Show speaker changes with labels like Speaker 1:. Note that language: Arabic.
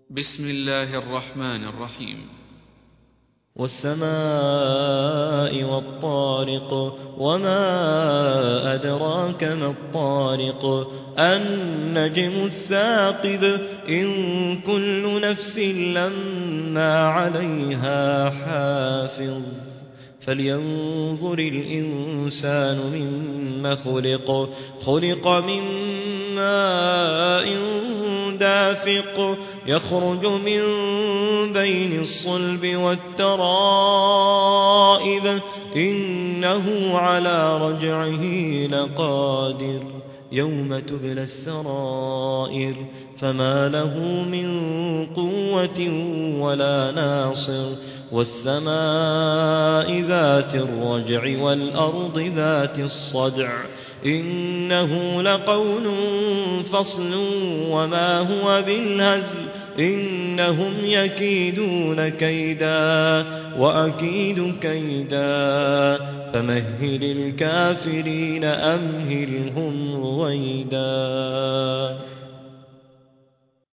Speaker 1: بسم الله الرحمن الرحيم.
Speaker 2: والسماء والطارق وما أدراك ما الطارق النجم الثاقب إن كل نفس لما عليها حافظ فلينظر الإنسان مما خلق من ماء دافق يخرج من بين الصلب والترائب إنه على رجعه لقادر يوم تبلى السرائر فما له من قوة ولا ناصر والسماء ذات الرجع والأرض ذات الصدع إنه لقول فصل وما هو بالهزل إنهم يكيدون كيدا وأكيد كيدا فمهل الكافرين أمهلهم رويدا.